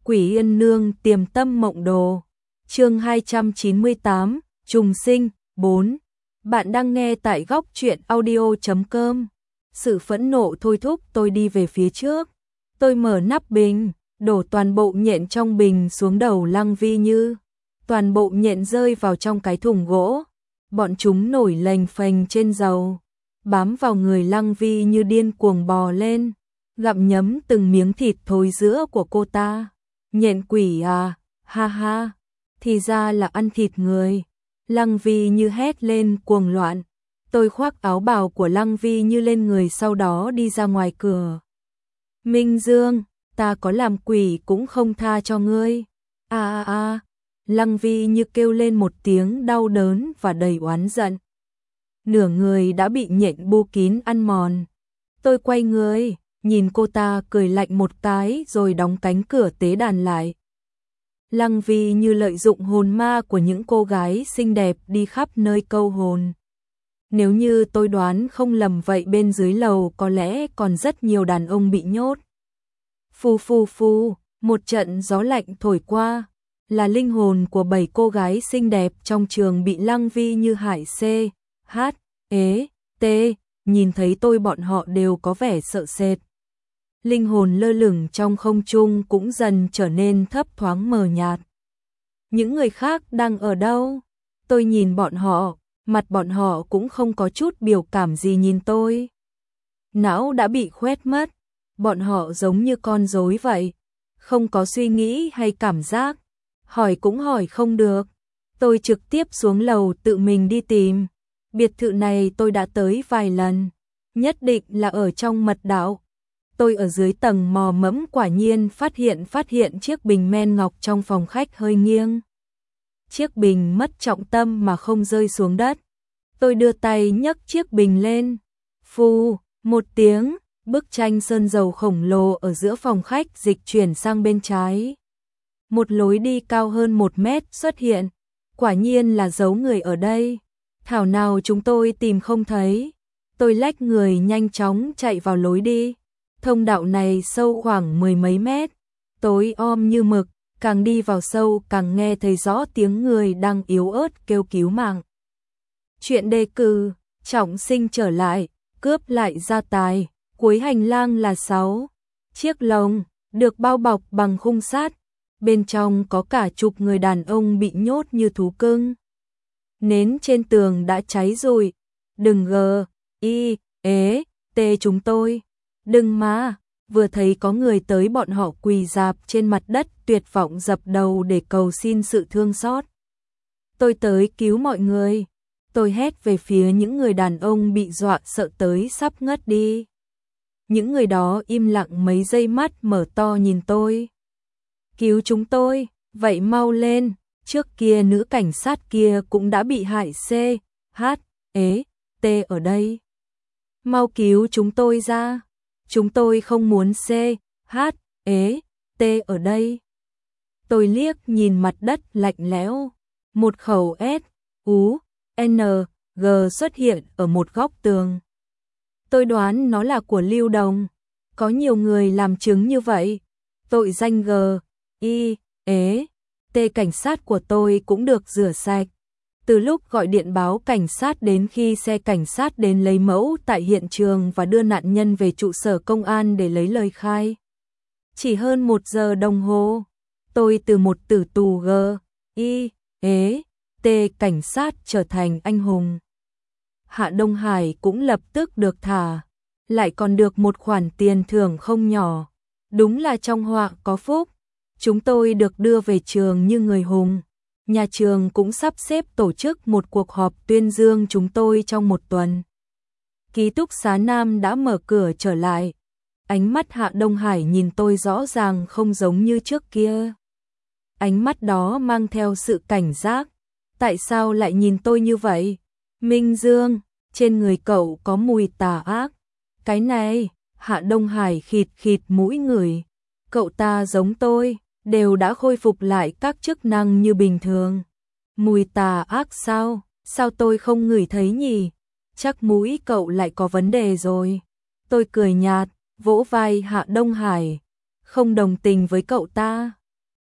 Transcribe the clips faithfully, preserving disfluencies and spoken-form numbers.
Quỷ Yên Nương Tiềm Tâm Mộng Đồ. Chương hai trăm chín mươi tám, Trùng Sinh bốn. Bạn đang nghe tại góc truyện audio chấm com. Sự phẫn nộ thôi thúc tôi đi về phía trước. Tôi mở nắp bình, đổ toàn bộ nhện trong bình xuống đầu Lăng Vi Như. Toàn bộ nhện rơi vào trong cái thùng gỗ. Bọn chúng nổi lềnh phềnh trên dầu, bám vào người Lăng Vi Như điên cuồng bò lên, gặm nhấm từng miếng thịt thối rữa của cô ta. Nhện quỷ à, ha ha, thì ra là ăn thịt người. Lăng Vi Như hét lên cuồng loạn. Tôi khoác áo bào của Lăng Vi Như lên người, sau đó đi ra ngoài cửa. Minh Dương, ta có làm quỷ cũng không tha cho ngươi. A a a. Lăng Vi Như kêu lên một tiếng đau đớn và đầy oán giận. Nửa người đã bị nhện bu kín ăn mòn. Tôi quay người, nhìn cô ta cười lạnh một cái rồi đóng cánh cửa tế đàn lại. Lăng Vi Như lợi dụng hồn ma của những cô gái xinh đẹp đi khắp nơi câu hồn. Nếu như tôi đoán không lầm vậy, bên dưới lầu có lẽ còn rất nhiều đàn ông bị nhốt. Phù phù phù, một trận gió lạnh thổi qua, là linh hồn của bảy cô gái xinh đẹp trong trường bị Lăng Vi Như hại. C, H, ế, T, nhìn thấy tôi bọn họ đều có vẻ sợ sệt. Linh hồn lơ lửng trong không trung cũng dần trở nên thấp thoáng mờ nhạt. Những người khác đang ở đâu? Tôi nhìn bọn họ, mặt bọn họ cũng không có chút biểu cảm gì nhìn tôi. Não đã bị khoét mất, bọn họ giống như con rối vậy, không có suy nghĩ hay cảm giác, hỏi cũng hỏi không được. Tôi trực tiếp xuống lầu tự mình đi tìm. Biệt thự này tôi đã tới vài lần, nhất định là ở trong mật đạo. Tôi ở dưới tầng mò mẫm, quả nhiên phát hiện phát hiện chiếc bình men ngọc trong phòng khách hơi nghiêng. Chiếc bình mất trọng tâm mà không rơi xuống đất. Tôi đưa tay nhấc chiếc bình lên. Phù, một tiếng, bức tranh sơn dầu khổng lồ ở giữa phòng khách dịch chuyển sang bên trái. Một lối đi cao hơn một mét xuất hiện. Quả nhiên là giấu người ở đây. Thảo nào chúng tôi tìm không thấy. Tôi lách người nhanh chóng chạy vào lối đi. Thông đạo này sâu khoảng mười mấy mét, tối om như mực, càng đi vào sâu càng nghe thấy rõ tiếng người đang yếu ớt kêu cứu mạng. Chuyện đề cử, trọng sinh trở lại, cướp lại gia tài, cuối hành lang là sáu chiếc lồng, được bao bọc bằng khung sắt, bên trong có cả chục người đàn ông bị nhốt như thú cưng. Nến trên tường đã cháy rồi, đừng gờ, y, ế, tê chúng tôi. Đừng mà, vừa thấy có người tới bọn họ quỳ rạp trên mặt đất tuyệt vọng dập đầu để cầu xin sự thương xót. Tôi tới cứu mọi người. Tôi hét về phía những người đàn ông bị dọa sợ tới sắp ngất đi. Những người đó im lặng mấy giây, mắt mở to nhìn tôi. Cứu chúng tôi, vậy mau lên, trước kia nữ cảnh sát kia cũng đã bị hại. C, H, ế, T ở đây. Mau cứu chúng tôi ra. Chúng tôi không muốn. C, H, ế, T ở đây. Tôi liếc nhìn mặt đất lạnh lẽo. Một khẩu S, U, N, G xuất hiện ở một góc tường. Tôi đoán nó là của Lưu Đồng. Có nhiều người làm chứng như vậy. Tội danh G, I, ế, T cảnh sát của tôi cũng được rửa sạch. Từ lúc gọi điện báo cảnh sát đến khi xe cảnh sát đến lấy mẫu tại hiện trường và đưa nạn nhân về trụ sở công an để lấy lời khai, chỉ hơn một giờ đồng hồ, tôi từ một tử tù G, I, ế, T cảnh sát trở thành anh hùng. Hạ Đông Hải cũng lập tức được thả, lại còn được một khoản tiền thưởng không nhỏ. Đúng là trong họa có phúc. Chúng tôi được đưa về trường như người hùng. Nhà trường cũng sắp xếp tổ chức một cuộc họp tuyên dương chúng tôi trong một tuần. Ký túc xá Nam đã mở cửa trở lại. Ánh mắt Hạ Đông Hải nhìn tôi rõ ràng không giống như trước kia. Ánh mắt đó mang theo sự cảnh giác. Tại sao lại nhìn tôi như vậy? Minh Dương, trên người cậu có mùi tà ác. Cái này, Hạ Đông Hải khịt khịt mũi ngửi. Cậu ta giống tôi, đều đã khôi phục lại các chức năng như bình thường. Mùi tà ác sao? Sao tôi không ngửi thấy nhỉ? Chắc mũi cậu lại có vấn đề rồi. Tôi cười nhạt, vỗ vai Hạ Đông Hải. Không đồng tình với cậu ta.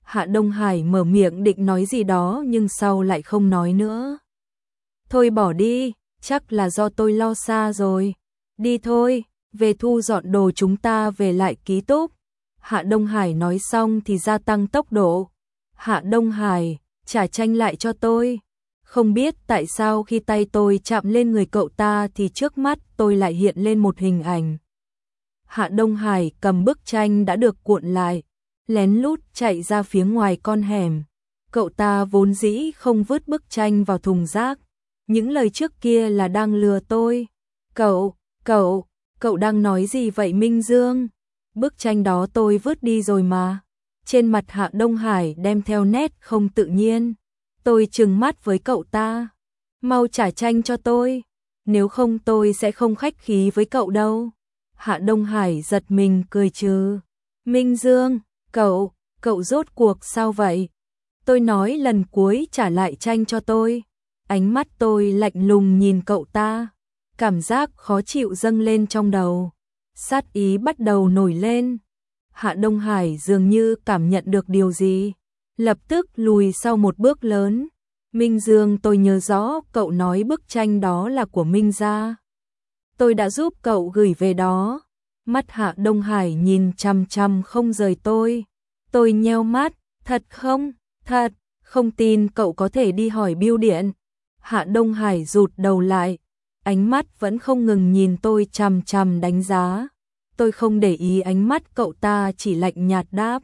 Hạ Đông Hải mở miệng định nói gì đó nhưng sau lại không nói nữa. Thôi bỏ đi, chắc là do tôi lo xa rồi. Đi thôi, về thu dọn đồ chúng ta về lại ký túc. Hạ Đông Hải nói xong thì gia tăng tốc độ. Hạ Đông Hải, trả tranh lại cho tôi. Không biết tại sao khi tay tôi chạm lên người cậu ta thì trước mắt tôi lại hiện lên một hình ảnh. Hạ Đông Hải cầm bức tranh đã được cuộn lại, lén lút chạy ra phía ngoài con hẻm. Cậu ta vốn dĩ không vứt bức tranh vào thùng rác. Những lời trước kia là đang lừa tôi. Cậu, cậu, cậu đang nói gì vậy Minh Dương? Bức tranh đó tôi vứt đi rồi mà. Trên mặt Hạ Đông Hải đem theo nét không tự nhiên. Tôi trừng mắt với cậu ta. Mau trả tranh cho tôi. Nếu không tôi sẽ không khách khí với cậu đâu. Hạ Đông Hải giật mình cười trừ. Minh Dương, cậu, cậu rốt cuộc sao vậy? Tôi nói lần cuối trả lại tranh cho tôi. Ánh mắt tôi lạnh lùng nhìn cậu ta. Cảm giác khó chịu dâng lên trong đầu. Sát ý bắt đầu nổi lên. Hạ Đông Hải dường như cảm nhận được điều gì. Lập tức lùi sau một bước lớn. Minh Dương, tôi nhớ rõ cậu nói bức tranh đó là của Minh gia. Tôi đã giúp cậu gửi về đó. Mắt Hạ Đông Hải nhìn chằm chằm không rời tôi. Tôi nheo mắt, thật không? Thật, không tin cậu có thể đi hỏi bưu điện. Hạ Đông Hải rụt đầu lại, ánh mắt vẫn không ngừng nhìn tôi chằm chằm đánh giá. Tôi không để ý ánh mắt cậu ta, chỉ lạnh nhạt đáp.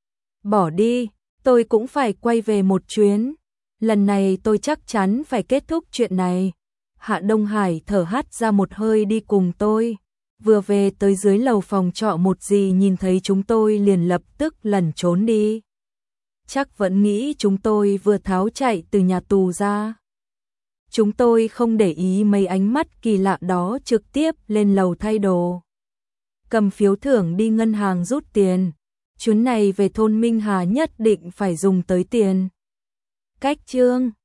Bỏ đi, tôi cũng phải quay về một chuyến. Lần này tôi chắc chắn phải kết thúc chuyện này. Hạ Đông Hải thở hắt ra một hơi đi cùng tôi. Vừa về tới dưới lầu phòng trọ một gì nhìn thấy chúng tôi liền lập tức lẩn trốn đi. Chắc vẫn nghĩ chúng tôi vừa tháo chạy từ nhà tù ra. Chúng tôi không để ý mấy ánh mắt kỳ lạ đó, trực tiếp lên lầu thay đồ. Cầm phiếu thưởng đi ngân hàng rút tiền. Chuyến này về thôn Minh Hà nhất định phải dùng tới tiền. Cách chương